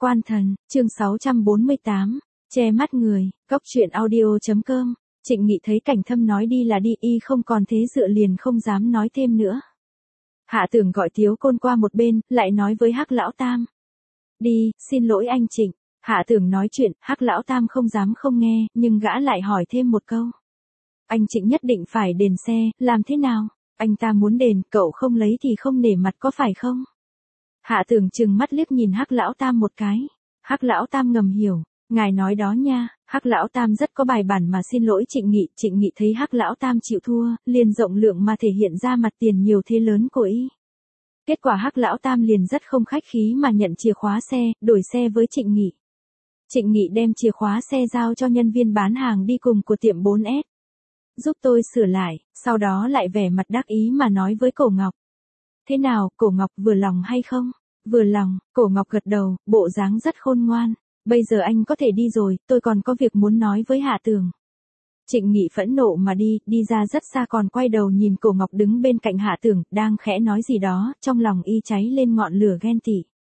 Quan thần, chương 648, che mắt người, Cóc truyện audio.com. Trịnh Nghị thấy Cảnh Thâm nói đi là đi, y không còn thế dựa liền không dám nói thêm nữa. Hạ Tưởng gọi Tiếu Côn qua một bên, lại nói với Hắc lão tam. Đi, xin lỗi anh Trịnh. Hạ Tưởng nói chuyện, Hắc lão tam không dám không nghe, nhưng gã lại hỏi thêm một câu. Anh Trịnh nhất định phải đền xe, làm thế nào? Anh ta muốn đền, cậu không lấy thì không nể mặt có phải không? Hạ Tưởng trừng mắt liếc nhìn Hắc lão tam một cái. Hắc lão tam ngầm hiểu, ngài nói đó nha. Hắc lão tam rất có bài bản mà xin lỗi Trịnh Nghị. Trịnh Nghị thấy Hắc lão tam chịu thua, liền rộng lượng mà thể hiện ra mặt tiền nhiều thế lớn của y. Kết quả Hắc lão tam liền rất không khách khí mà nhận chìa khóa xe, đổi xe với Trịnh Nghị. Trịnh Nghị đem chìa khóa xe giao cho nhân viên bán hàng đi cùng của tiệm 4S. Giúp tôi sửa lại, sau đó lại vẻ mặt đắc ý mà nói với Cổ Ngọc. Thế nào, Cổ Ngọc vừa lòng hay không? Vừa lòng, Cổ Ngọc gật đầu, bộ dáng rất khôn ngoan. Bây giờ anh có thể đi rồi, tôi còn có việc muốn nói với Hạ Tưởng. Trịnh Nghị phẫn nộ mà đi ra rất xa còn quay đầu nhìn Cổ Ngọc đứng bên cạnh Hạ Tưởng, đang khẽ nói gì đó, trong lòng y cháy lên ngọn lửa ghen tị.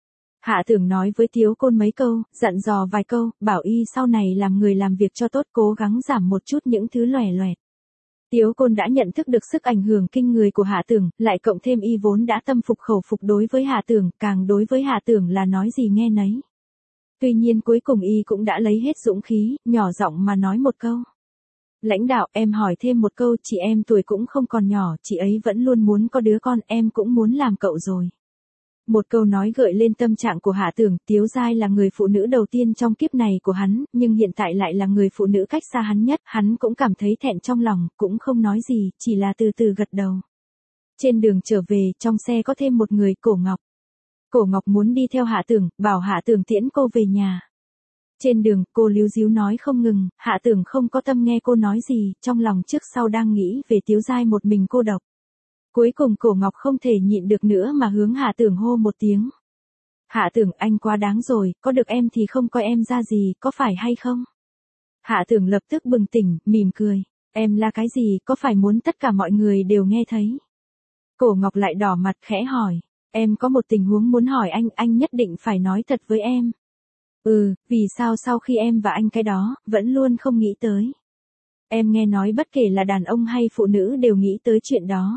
Hạ Tưởng nói với Tiếu Côn mấy câu, dặn dò vài câu, bảo y sau này làm người làm việc cho tốt, cố gắng giảm một chút những thứ lòe loẹt. Tiếu Côn đã nhận thức được sức ảnh hưởng kinh người của Hạ Tưởng, lại cộng thêm y vốn đã tâm phục khẩu phục đối với Hạ Tưởng, càng đối với Hạ Tưởng là nói gì nghe nấy. Tuy nhiên cuối cùng y cũng đã lấy hết dũng khí, nhỏ giọng mà nói một câu. Lãnh đạo, em hỏi thêm một câu, chị em tuổi cũng không còn nhỏ, chị ấy vẫn luôn muốn có đứa con, em cũng muốn làm cậu rồi. Một câu nói gợi lên tâm trạng của Hạ Tưởng. Tiếu Giai là người phụ nữ đầu tiên trong kiếp này của hắn, nhưng hiện tại lại là người phụ nữ cách xa hắn nhất, hắn cũng cảm thấy thẹn trong lòng, cũng không nói gì, chỉ là từ từ gật đầu. Trên đường trở về, trong xe có thêm một người, Cổ Ngọc. Cổ Ngọc muốn đi theo Hạ Tưởng, bảo Hạ Tưởng tiễn cô về nhà. Trên đường, cô líu díu nói không ngừng, Hạ Tưởng không có tâm nghe cô nói gì, trong lòng trước sau đang nghĩ về Tiếu Giai một mình cô độc. Cuối cùng Cổ Ngọc không thể nhịn được nữa mà hướng Hạ Tưởng hô một tiếng. Hạ Tưởng, anh quá đáng rồi, có được em thì không coi em ra gì, có phải hay không? Hạ Tưởng lập tức bừng tỉnh, mỉm cười. Em là cái gì, có phải muốn tất cả mọi người đều nghe thấy? Cổ Ngọc lại đỏ mặt khẽ hỏi. Em có một tình huống muốn hỏi anh nhất định phải nói thật với em. Vì sao sau khi em và anh cái đó, vẫn luôn không nghĩ tới? Em nghe nói bất kể là đàn ông hay phụ nữ đều nghĩ tới chuyện đó.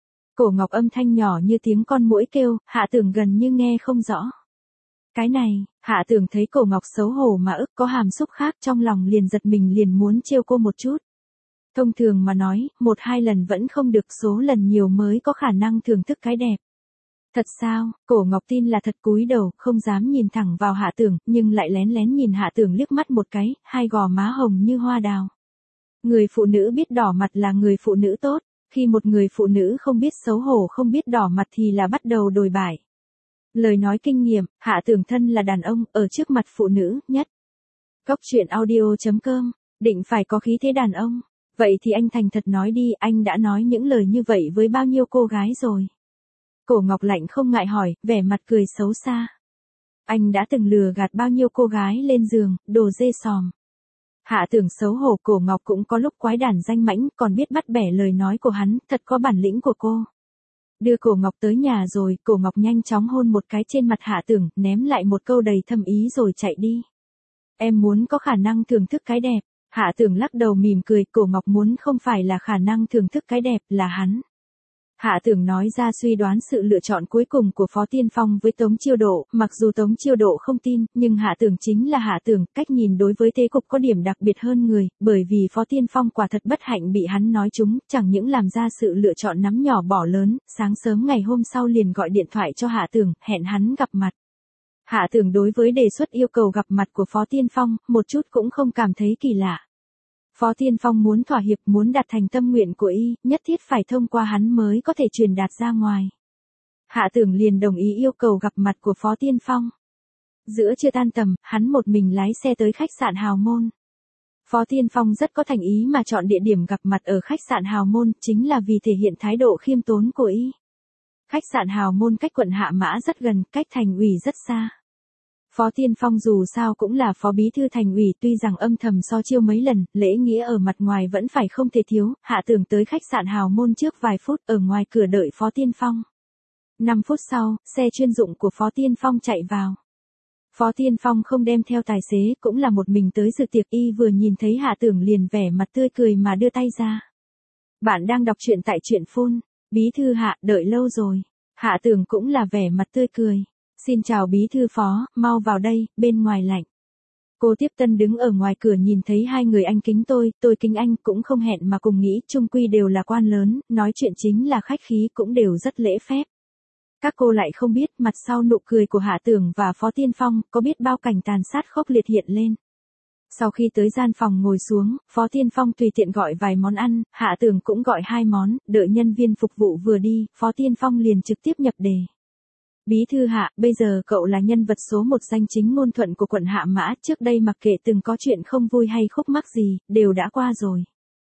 Cổ Ngọc âm thanh nhỏ như tiếng con muỗi kêu, Hạ Tưởng gần như nghe không rõ. Cái này, Hạ Tưởng thấy Cổ Ngọc xấu hổ mà ức có hàm xúc khác trong lòng liền giật mình liền muốn trêu cô một chút. Thông thường mà nói, 1-2 lần vẫn không được, số lần nhiều mới có khả năng thưởng thức cái đẹp. Thật sao? Cổ Ngọc tin là thật, cúi đầu, không dám nhìn thẳng vào Hạ Tưởng, nhưng lại lén lén nhìn Hạ Tưởng liếc mắt một cái, hai gò má hồng như hoa đào. Người phụ nữ biết đỏ mặt là người phụ nữ tốt. Khi một người phụ nữ không biết xấu hổ không biết đỏ mặt thì là bắt đầu đồi bại. Lời nói kinh nghiệm, Hạ Tưởng thân là đàn ông, ở trước mặt phụ nữ, nhất. Cóc truyện audio.com, định phải có khí thế đàn ông. Vậy thì anh thành thật nói đi, anh đã nói những lời như vậy với bao nhiêu cô gái rồi? Cổ Ngọc lạnh không ngại hỏi, vẻ mặt cười xấu xa. Anh đã từng lừa gạt bao nhiêu cô gái lên giường, đồ dê sòm. Hạ Tưởng xấu hổ, Cổ Ngọc cũng có lúc quái đản danh mãnh, còn biết bắt bẻ lời nói của hắn, thật có bản lĩnh của cô. Đưa Cổ Ngọc tới nhà rồi, Cổ Ngọc nhanh chóng hôn một cái trên mặt Hạ Tưởng, ném lại một câu đầy thâm ý rồi chạy đi. Em muốn có khả năng thưởng thức cái đẹp. Hạ Tưởng lắc đầu mỉm cười, Cổ Ngọc muốn không phải là khả năng thưởng thức cái đẹp, là hắn. Hạ Tưởng nói ra suy đoán sự lựa chọn cuối cùng của Phó Tiên Phong với Tống Chiêu Độ, mặc dù Tống Chiêu Độ không tin, nhưng Hạ Tưởng chính là Hạ Tưởng, cách nhìn đối với thế cục có điểm đặc biệt hơn người, bởi vì Phó Tiên Phong quả thật bất hạnh bị hắn nói trúng, chẳng những làm ra sự lựa chọn nắm nhỏ bỏ lớn, sáng sớm ngày hôm sau liền gọi điện thoại cho Hạ Tưởng, hẹn hắn gặp mặt. Hạ Tưởng đối với đề xuất yêu cầu gặp mặt của Phó Tiên Phong, một chút cũng không cảm thấy kỳ lạ. Phó Tiên Phong muốn thỏa hiệp, muốn đạt thành tâm nguyện của y, nhất thiết phải thông qua hắn mới có thể truyền đạt ra ngoài. Hạ Tưởng liền đồng ý yêu cầu gặp mặt của Phó Tiên Phong. Giữa trưa tan tầm, hắn một mình lái xe tới khách sạn Hào Môn. Phó Tiên Phong rất có thành ý mà chọn địa điểm gặp mặt ở khách sạn Hào Môn, chính là vì thể hiện thái độ khiêm tốn của y. Khách sạn Hào Môn cách quận Hạ Mã rất gần, cách thành ủy rất xa. Phó Tiên Phong dù sao cũng là phó bí thư thành ủy, tuy rằng âm thầm so chiêu mấy lần, lễ nghĩa ở mặt ngoài vẫn phải không thể thiếu. Hạ Tưởng tới khách sạn Hào Môn trước vài phút, ở ngoài cửa đợi Phó Tiên Phong. 5 phút sau, xe chuyên dụng của Phó Tiên Phong chạy vào. Phó Tiên Phong không đem theo tài xế, cũng là một mình tới dự tiệc. Y vừa nhìn thấy Hạ Tưởng liền vẻ mặt tươi cười mà đưa tay ra. Bạn đang đọc truyện tại truyện phun. Bí thư Hạ, đợi lâu rồi. Hạ Tưởng cũng là vẻ mặt tươi cười. Xin chào bí thư Phó, mau vào đây, bên ngoài lạnh. Cô Tiếp Tân đứng ở ngoài cửa nhìn thấy hai người anh kính tôi kính anh, cũng không hẹn mà cùng nghĩ, chung quy đều là quan lớn, nói chuyện chính là khách khí, cũng đều rất lễ phép. Các cô lại không biết, mặt sau nụ cười của Hạ Tưởng và Phó Tiên Phong, có biết bao cảnh tàn sát khốc liệt hiện lên. Sau khi tới gian phòng ngồi xuống, Phó Tiên Phong tùy tiện gọi vài món ăn, Hạ Tưởng cũng gọi 2 món, đợi nhân viên phục vụ vừa đi, Phó Tiên Phong liền trực tiếp nhập đề. Bí thư Hạ, bây giờ cậu là nhân vật số 1 danh chính ngôn thuận của quận Hạ Mã, trước đây mặc kệ từng có chuyện không vui hay khúc mắc gì, đều đã qua rồi.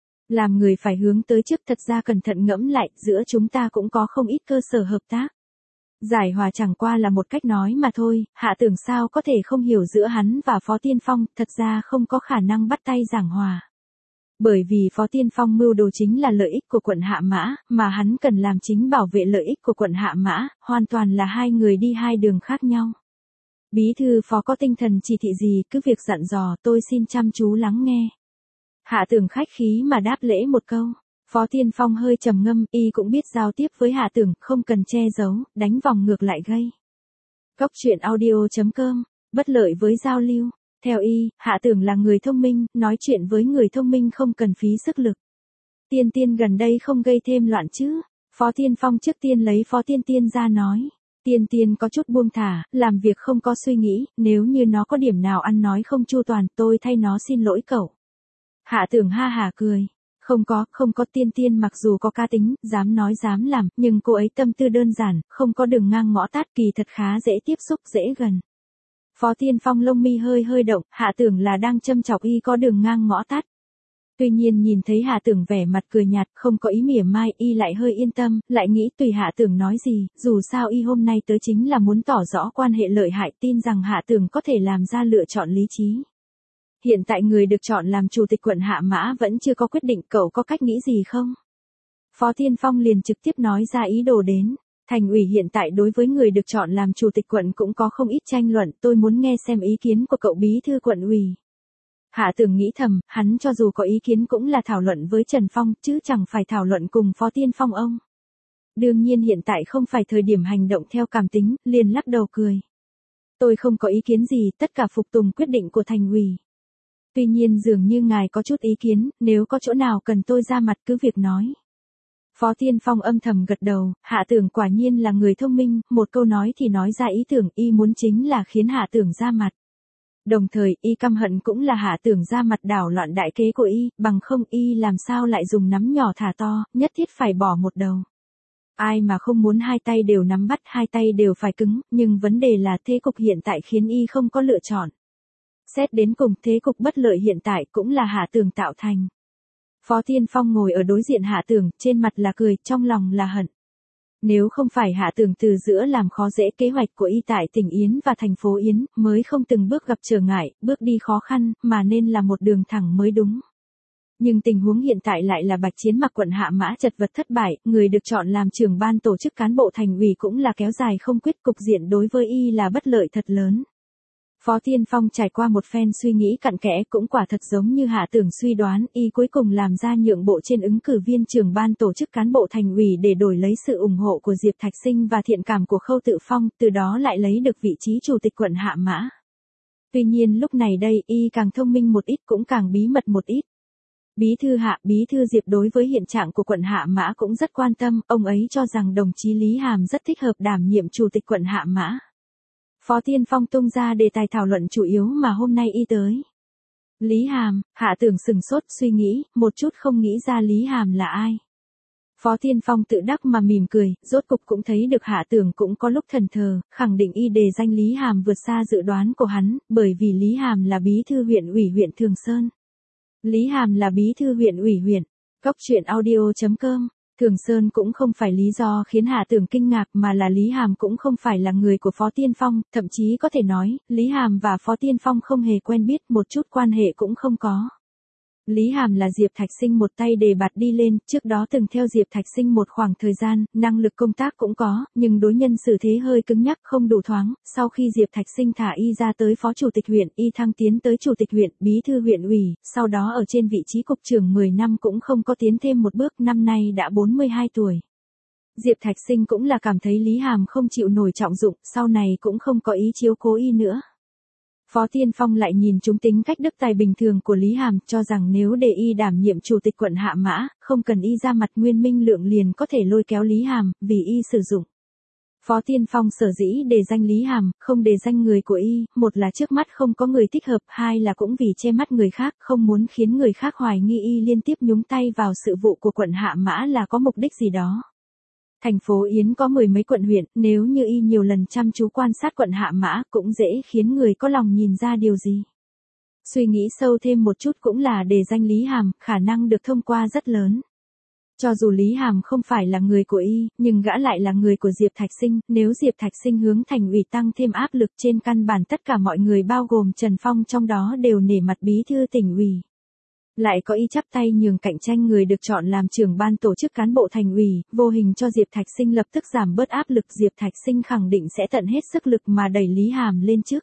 Làm người phải hướng tới trước, thật ra cẩn thận ngẫm lại, giữa chúng ta cũng có không ít cơ sở hợp tác. Giải hòa chẳng qua là một cách nói mà thôi, Hạ Tưởng sao có thể không hiểu giữa hắn và Phó Tiên Phong, thật ra không có khả năng bắt tay giảng hòa. Bởi vì Phó Tiên Phong mưu đồ chính là lợi ích của quận Hạ Mã, mà hắn cần làm chính bảo vệ lợi ích của quận Hạ Mã, hoàn toàn là hai người đi hai đường khác nhau. Bí thư Phó có tinh thần chỉ thị gì, cứ việc dặn dò, tôi xin chăm chú lắng nghe. Hạ Tưởng khách khí mà đáp lễ một câu. Phó Tiên Phong hơi trầm ngâm, y cũng biết giao tiếp với Hạ Tưởng, không cần che giấu, đánh vòng ngược lại gây. Cốc truyện audio.com, bất lợi với giao lưu. Theo y, Hạ Tưởng là người thông minh, nói chuyện với người thông minh không cần phí sức lực. Tiên Tiên gần đây không gây thêm loạn chứ? Phó Tiên Phong trước tiên lấy Phó Tiên Tiên ra nói. Tiên Tiên có chút buông thả, làm việc không có suy nghĩ, nếu như nó có điểm nào ăn nói không chu toàn, tôi thay nó xin lỗi cậu. Hạ Tưởng ha hả cười. Không có Tiên Tiên mặc dù có cá tính, dám nói dám làm, nhưng cô ấy tâm tư đơn giản, không có đường ngang ngõ tát, kỳ thật khá dễ tiếp xúc, dễ gần. Phó Tiên Phong lông mi hơi động, Hạ Tưởng là đang châm chọc y có đường ngang ngõ tát. Tuy nhiên nhìn thấy Hạ Tưởng vẻ mặt cười nhạt, không có ý mỉa mai, y lại hơi yên tâm, lại nghĩ tùy Hạ Tưởng nói gì, dù sao y hôm nay tới chính là muốn tỏ rõ quan hệ lợi hại, tin rằng Hạ Tưởng có thể làm ra lựa chọn lý trí. Hiện tại người được chọn làm chủ tịch quận Hạ Mã vẫn chưa có quyết định, cậu có cách nghĩ gì không? Phó Tiên Phong liền trực tiếp nói ra ý đồ đến. Thành ủy hiện tại đối với người được chọn làm chủ tịch quận cũng có không ít tranh luận, tôi muốn nghe xem ý kiến của cậu bí thư quận ủy. Hạ Tưởng nghĩ thầm, hắn cho dù có ý kiến cũng là thảo luận với Trần Phong, chứ chẳng phải thảo luận cùng Phó Tiên Phong ông. Đương nhiên hiện tại không phải thời điểm hành động theo cảm tính, liền lắc đầu cười. Tôi không có ý kiến gì, tất cả phục tùng quyết định của thành ủy. Tuy nhiên dường như ngài có chút ý kiến, nếu có chỗ nào cần tôi ra mặt cứ việc nói. Phó Tiên Phong âm thầm gật đầu, Hạ Tưởng quả nhiên là người thông minh, một câu nói thì nói ra ý tưởng, y muốn chính là khiến Hạ Tưởng ra mặt. Đồng thời, y căm hận cũng là Hạ Tưởng ra mặt đảo loạn đại kế của y, bằng không y làm sao lại dùng nắm nhỏ thả to, nhất thiết phải bỏ một đầu. Ai mà không muốn hai tay đều nắm bắt, hai tay đều phải cứng, nhưng vấn đề là thế cục hiện tại khiến y không có lựa chọn. Xét đến cùng, thế cục bất lợi hiện tại cũng là Hạ Tưởng tạo thành. Phó Tiên Phong ngồi ở đối diện Hạ Tưởng, trên mặt là cười, trong lòng là hận. Nếu không phải Hạ Tưởng từ giữa làm khó dễ kế hoạch của y tại tỉnh Yến và thành phố Yến, mới không từng bước gặp trở ngại, bước đi khó khăn, mà nên là một đường thẳng mới đúng. Nhưng tình huống hiện tại lại là Bạch Chiến Mặc quận Hạ Mã chật vật thất bại, người được chọn làm trưởng ban tổ chức cán bộ thành ủy cũng là kéo dài không quyết, cục diện đối với y là bất lợi thật lớn. Phó Tiên Phong trải qua một phen suy nghĩ cặn kẽ, cũng quả thật giống như Hạ Tưởng suy đoán, y cuối cùng làm ra nhượng bộ trên ứng cử viên trưởng ban tổ chức cán bộ thành ủy để đổi lấy sự ủng hộ của Diệp Thạch Sinh và thiện cảm của Khâu Tự Phong, từ đó lại lấy được vị trí chủ tịch quận Hạ Mã. Tuy nhiên lúc này đây, y càng thông minh một ít cũng càng bí mật một ít. Bí thư Hạ, bí thư Diệp đối với hiện trạng của quận Hạ Mã cũng rất quan tâm, ông ấy cho rằng đồng chí Lý Hàm rất thích hợp đảm nhiệm chủ tịch quận Hạ Mã. Phó Tiên Phong tung ra đề tài thảo luận chủ yếu mà hôm nay y tới. Lý Hàm, Hạ Tưởng sừng sốt suy nghĩ, một chút không nghĩ ra Lý Hàm là ai. Phó Tiên Phong tự đắc mà mỉm cười, rốt cục cũng thấy được Hạ Tưởng cũng có lúc thần thờ, khẳng định y đề danh Lý Hàm vượt xa dự đoán của hắn, bởi vì Lý Hàm là bí thư huyện ủy huyện Thường Sơn. Lý Hàm là bí thư huyện ủy huyện. Cốc truyện audio.com. Thường Sơn cũng không phải lý do khiến Hạ Tưởng kinh ngạc, mà là Lý Hàm cũng không phải là người của Phó Tiên Phong, thậm chí có thể nói, Lý Hàm và Phó Tiên Phong không hề quen biết, một chút quan hệ cũng không có. Lý Hàm là Diệp Thạch Sinh một tay đề bạt đi lên, trước đó từng theo Diệp Thạch Sinh một khoảng thời gian, năng lực công tác cũng có, nhưng đối nhân xử thế hơi cứng nhắc không đủ thoáng, sau khi Diệp Thạch Sinh thả y ra tới phó chủ tịch huyện, y thăng tiến tới chủ tịch huyện, bí thư huyện ủy, sau đó ở trên vị trí cục trưởng 10 năm cũng không có tiến thêm một bước, năm nay đã 42 tuổi. Diệp Thạch Sinh cũng là cảm thấy Lý Hàm không chịu nổi trọng dụng, sau này cũng không có ý chiếu cố y nữa. Phó Tiên Phong lại nhìn chúng tính cách đức tài bình thường của Lý Hàm, cho rằng nếu để y đảm nhiệm chủ tịch quận Hạ Mã, không cần y ra mặt Nguyên Minh Lượng liền có thể lôi kéo Lý Hàm, vì y sử dụng. Phó Tiên Phong sở dĩ đề danh Lý Hàm, không đề danh người của y, một là trước mắt không có người thích hợp, hai là cũng vì che mắt người khác, không muốn khiến người khác hoài nghi y liên tiếp nhúng tay vào sự vụ của quận Hạ Mã là có mục đích gì đó. Thành phố Yến có 10 mấy quận huyện, nếu như y nhiều lần chăm chú quan sát quận Hạ Mã cũng dễ khiến người có lòng nhìn ra điều gì. Suy nghĩ sâu thêm một chút cũng là đề danh Lý Hàm, khả năng được thông qua rất lớn. Cho dù Lý Hàm không phải là người của y, nhưng gã lại là người của Diệp Thạch Sinh, nếu Diệp Thạch Sinh hướng thành ủy tăng thêm áp lực trên căn bản tất cả mọi người bao gồm Trần Phong trong đó đều nể mặt bí thư tỉnh ủy. Lại có y chắp tay nhường cạnh tranh người được chọn làm trưởng ban tổ chức cán bộ thành ủy, vô hình cho Diệp Thạch Sinh lập tức giảm bớt áp lực, Diệp Thạch Sinh khẳng định sẽ tận hết sức lực mà đẩy Lý Hàm lên trước.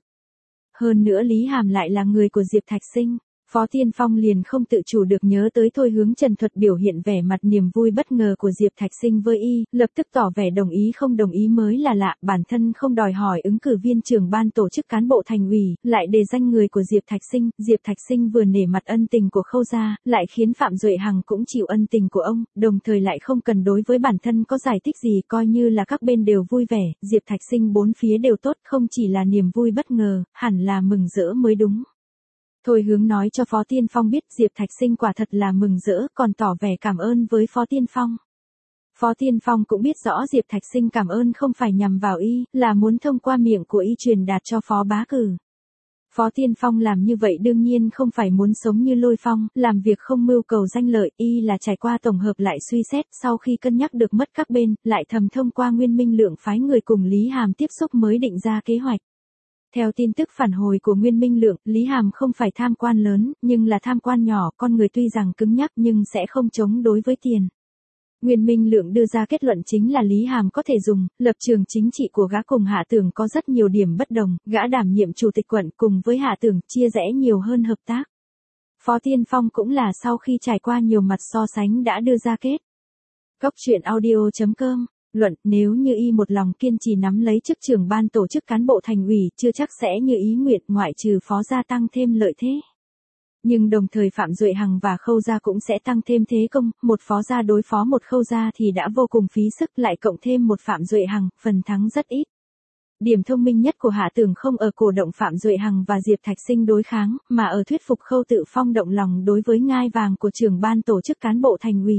Hơn nữa Lý Hàm lại là người của Diệp Thạch Sinh. Phó Tiên Phong liền không tự chủ được nhớ tới Thôi Hướng Trần thuật biểu hiện vẻ mặt niềm vui bất ngờ của Diệp Thạch Sinh với y, lập tức tỏ vẻ đồng ý không đồng ý mới là lạ, bản thân không đòi hỏi ứng cử viên trưởng ban tổ chức cán bộ thành ủy, lại đề danh người của Diệp Thạch Sinh vừa nể mặt ân tình của Khâu gia, lại khiến Phạm Duệ Hằng cũng chịu ân tình của ông, đồng thời lại không cần đối với bản thân có giải thích gì, coi như là các bên đều vui vẻ, Diệp Thạch Sinh bốn phía đều tốt, không chỉ là niềm vui bất ngờ, hẳn là mừng rỡ mới đúng. Thôi Hướng nói cho Phó Tiên Phong biết Diệp Thạch Sinh quả thật là mừng rỡ, còn tỏ vẻ cảm ơn với Phó Tiên Phong. Phó Tiên Phong cũng biết rõ Diệp Thạch Sinh cảm ơn không phải nhằm vào y, là muốn thông qua miệng của y truyền đạt cho Phó Bá Cử. Phó Tiên Phong làm như vậy đương nhiên không phải muốn sống như Lôi Phong, làm việc không mưu cầu danh lợi, y là trải qua tổng hợp lại suy xét, sau khi cân nhắc được mất các bên, lại thầm thông qua Nguyên Minh Lượng phái người cùng Lý Hàm tiếp xúc mới định ra kế hoạch. Theo tin tức phản hồi của Nguyên Minh Lượng, Lý Hàm không phải tham quan lớn, nhưng là tham quan nhỏ, con người tuy rằng cứng nhắc nhưng sẽ không chống đối với tiền. Nguyên Minh Lượng đưa ra kết luận chính là Lý Hàm có thể dùng, lập trường chính trị của gã cùng Hạ Tưởng có rất nhiều điểm bất đồng, gã đảm nhiệm chủ tịch quận cùng với Hạ Tưởng chia rẽ nhiều hơn hợp tác. Phó Tiên Phong cũng là sau khi trải qua nhiều mặt so sánh đã đưa ra kết. Cốc truyện audio.com Luận, nếu như y một lòng kiên trì nắm lấy chức trưởng ban tổ chức cán bộ thành ủy, chưa chắc sẽ như ý nguyện, ngoại trừ Phó gia tăng thêm lợi thế. Nhưng đồng thời Phạm Duệ Hằng và Khâu gia cũng sẽ tăng thêm thế công, một Phó gia đối phó một Khâu gia thì đã vô cùng phí sức, lại cộng thêm một Phạm Duệ Hằng, phần thắng rất ít. Điểm thông minh nhất của Hạ Tưởng không ở cổ động Phạm Duệ Hằng và Diệp Thạch Sinh đối kháng, mà ở thuyết phục Khâu Tự Phong động lòng đối với ngai vàng của trưởng ban tổ chức cán bộ thành ủy.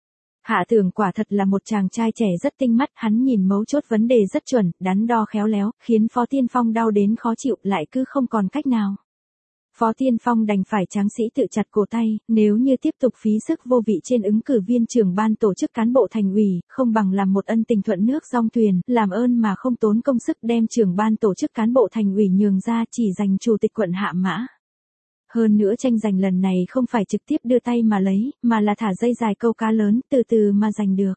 Hạ Tưởng quả thật là một chàng trai trẻ rất tinh mắt, hắn nhìn mấu chốt vấn đề rất chuẩn, đắn đo khéo léo, khiến Phó Tiên Phong đau đến khó chịu, lại cứ không còn cách nào. Phó Tiên Phong đành phải tráng sĩ tự chặt cổ tay, nếu như tiếp tục phí sức vô vị trên ứng cử viên trưởng ban tổ chức cán bộ thành ủy, không bằng làm một ân tình thuận nước dong thuyền, làm ơn mà không tốn công sức đem trưởng ban tổ chức cán bộ thành ủy nhường ra chỉ dành chủ tịch quận Hạ Mã. Hơn nữa tranh giành lần này không phải trực tiếp đưa tay mà lấy, mà là thả dây dài câu cá lớn, từ từ mà giành được.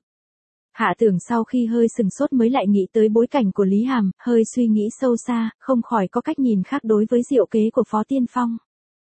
Hạ Tưởng sau khi hơi sừng sốt mới lại nghĩ tới bối cảnh của Lý Hàm, hơi suy nghĩ sâu xa, không khỏi có cách nhìn khác đối với diệu kế của Phó Tiên Phong.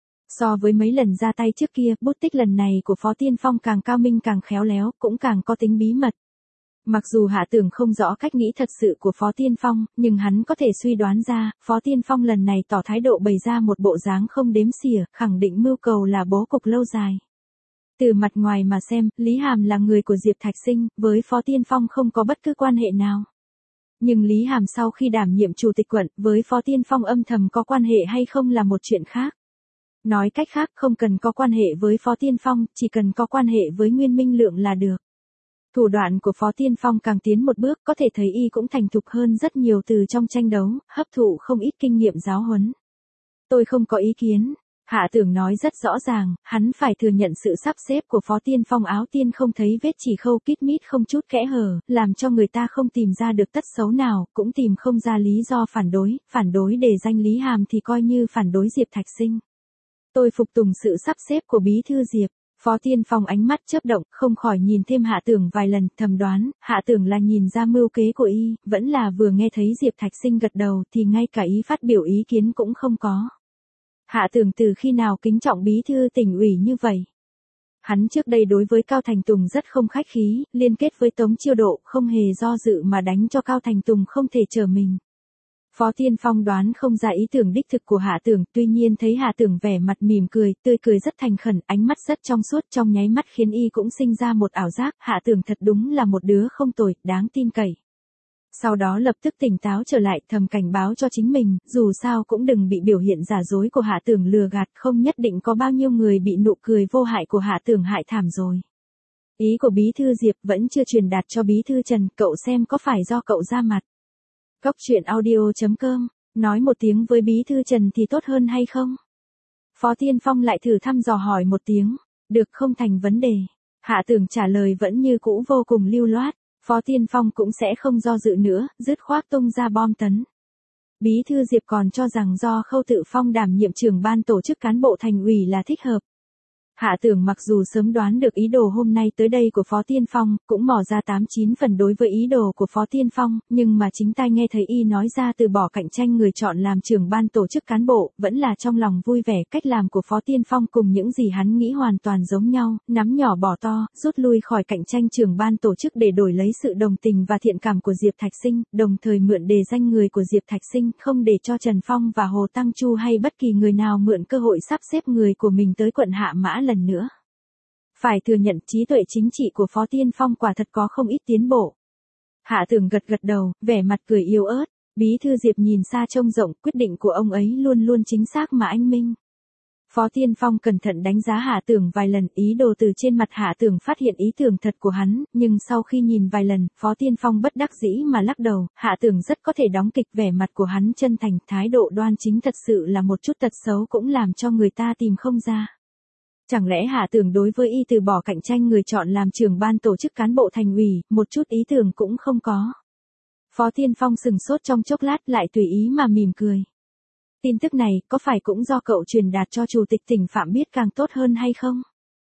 So với mấy lần ra tay trước kia, bút tích lần này của Phó Tiên Phong càng cao minh càng khéo léo, cũng càng có tính bí mật. Mặc dù Hạ Tưởng không rõ cách nghĩ thật sự của Phó Tiên Phong, nhưng hắn có thể suy đoán ra, Phó Tiên Phong lần này tỏ thái độ bày ra một bộ dáng không đếm xỉa, khẳng định mưu cầu là bố cục lâu dài. Từ mặt ngoài mà xem, Lý Hàm là người của Diệp Thạch Sinh, với Phó Tiên Phong không có bất cứ quan hệ nào. Nhưng Lý Hàm sau khi đảm nhiệm chủ tịch quận, với Phó Tiên Phong âm thầm có quan hệ hay không là một chuyện khác. Nói cách khác, không cần có quan hệ với Phó Tiên Phong, chỉ cần có quan hệ với Nguyên Minh Lượng là được. Thủ đoạn của Phó Tiên Phong càng tiến một bước, có thể thấy y cũng thành thục hơn rất nhiều từ trong tranh đấu, hấp thụ không ít kinh nghiệm giáo huấn. Tôi không có ý kiến. Hạ Tưởng nói rất rõ ràng, hắn phải thừa nhận sự sắp xếp của Phó Tiên Phong áo tiên không thấy vết chỉ khâu kít mít không chút kẽ hở, làm cho người ta không tìm ra được tất xấu nào, cũng tìm không ra lý do phản đối để danh Lý Hàm thì coi như phản đối Diệp Thạch Sinh. Tôi phục tùng sự sắp xếp của Bí thư Diệp. Phó Tiên Phong ánh mắt chớp động, không khỏi nhìn thêm Hạ Tưởng vài lần, thầm đoán, Hạ Tưởng là nhìn ra mưu kế của y, vẫn là vừa nghe thấy Diệp Thạch Sinh gật đầu thì ngay cả ý phát biểu ý kiến cũng không có. Hạ Tưởng từ khi nào kính trọng Bí thư tỉnh ủy như vậy? Hắn trước đây đối với Cao Thành Tùng rất không khách khí, liên kết với Tống Chiêu Độ, không hề do dự mà đánh cho Cao Thành Tùng không thể trở mình. Phó Tiên Phong đoán không ra ý tưởng đích thực của Hạ Tưởng, tuy nhiên thấy Hạ Tưởng vẻ mặt mỉm cười, tươi cười rất thành khẩn, ánh mắt rất trong suốt, trong nháy mắt khiến y cũng sinh ra một ảo giác, Hạ Tưởng thật đúng là một đứa không tồi, đáng tin cậy. Sau đó lập tức tỉnh táo trở lại, thầm cảnh báo cho chính mình, dù sao cũng đừng bị biểu hiện giả dối của Hạ Tưởng lừa gạt, không nhất định có bao nhiêu người bị nụ cười vô hại của Hạ Tưởng hại thảm rồi. Ý của Bí thư Diệp vẫn chưa truyền đạt cho Bí thư Trần, cậu xem có phải do cậu ra mặt. Cốc truyện audio.com, nói một tiếng với Bí thư Trần thì tốt hơn hay không? Phó Tiên Phong lại thử thăm dò hỏi một tiếng, được không thành vấn đề. Hạ Tưởng trả lời vẫn như cũ vô cùng lưu loát, Phó Tiên Phong cũng sẽ không do dự nữa, dứt khoát tung ra bom tấn. Bí thư Diệp còn cho rằng do Khâu Tự Phong đảm nhiệm trưởng ban tổ chức cán bộ thành ủy là thích hợp. Hạ Tưởng mặc dù sớm đoán được ý đồ hôm nay tới đây của Phó Tiên Phong, cũng mò ra 8-9 phần đối với ý đồ của Phó Tiên Phong, nhưng mà chính tai nghe thấy y nói ra từ bỏ cạnh tranh người chọn làm trưởng ban tổ chức cán bộ, vẫn là trong lòng vui vẻ. Cách làm của Phó Tiên Phong cùng những gì hắn nghĩ hoàn toàn giống nhau, nắm nhỏ bỏ to, rút lui khỏi cạnh tranh trưởng ban tổ chức để đổi lấy sự đồng tình và thiện cảm của Diệp Thạch Sinh, đồng thời mượn đề danh người của Diệp Thạch Sinh, không để cho Trần Phong và Hồ Tăng Chu hay bất kỳ người nào mượn cơ hội sắp xếp người của mình tới quận Hạ Mã lần nữa. Phải thừa nhận trí tuệ chính trị của Phó Tiên Phong quả thật có không ít tiến bộ. Hạ Tưởng gật gật đầu, vẻ mặt cười yếu ớt, Bí thư Diệp nhìn xa trông rộng, quyết định của ông ấy luôn luôn chính xác mà anh minh. Phó Tiên Phong cẩn thận đánh giá Hạ Tưởng vài lần, ý đồ từ trên mặt Hạ Tưởng phát hiện ý tưởng thật của hắn, nhưng sau khi nhìn vài lần, Phó Tiên Phong bất đắc dĩ mà lắc đầu, Hạ Tưởng rất có thể đóng kịch, vẻ mặt của hắn chân thành, thái độ đoan chính thật sự là một chút tật xấu cũng làm cho người ta tìm không ra. Chẳng lẽ Hạ Tưởng đối với y từ bỏ cạnh tranh người chọn làm trưởng ban tổ chức cán bộ thành ủy, một chút ý tưởng cũng không có. Phó Tiên Phong sừng sốt trong chốc lát lại tùy ý mà mỉm cười. Tin tức này có phải cũng do cậu truyền đạt cho Chủ tịch tỉnh Phạm biết càng tốt hơn hay không?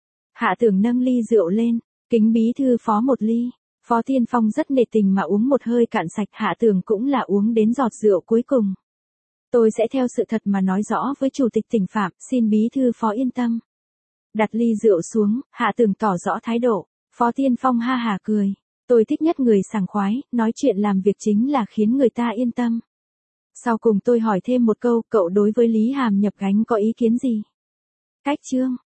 Hạ Tưởng nâng ly rượu lên, kính Bí thư Phó một ly. Phó Tiên Phong rất nể tình mà uống một hơi cạn sạch, Hạ Tưởng cũng là uống đến giọt rượu cuối cùng. Tôi sẽ theo sự thật mà nói rõ với Chủ tịch tỉnh Phạm, xin Bí thư Phó yên tâm. Đặt ly rượu xuống, Hạ Tưởng tỏ rõ thái độ. Phó Tiên Phong ha hả cười. Tôi thích nhất người sảng khoái, nói chuyện làm việc chính là khiến người ta yên tâm. Sau cùng tôi hỏi thêm một câu, cậu đối với Lý Hàm nhập gánh có ý kiến gì? Cách chương.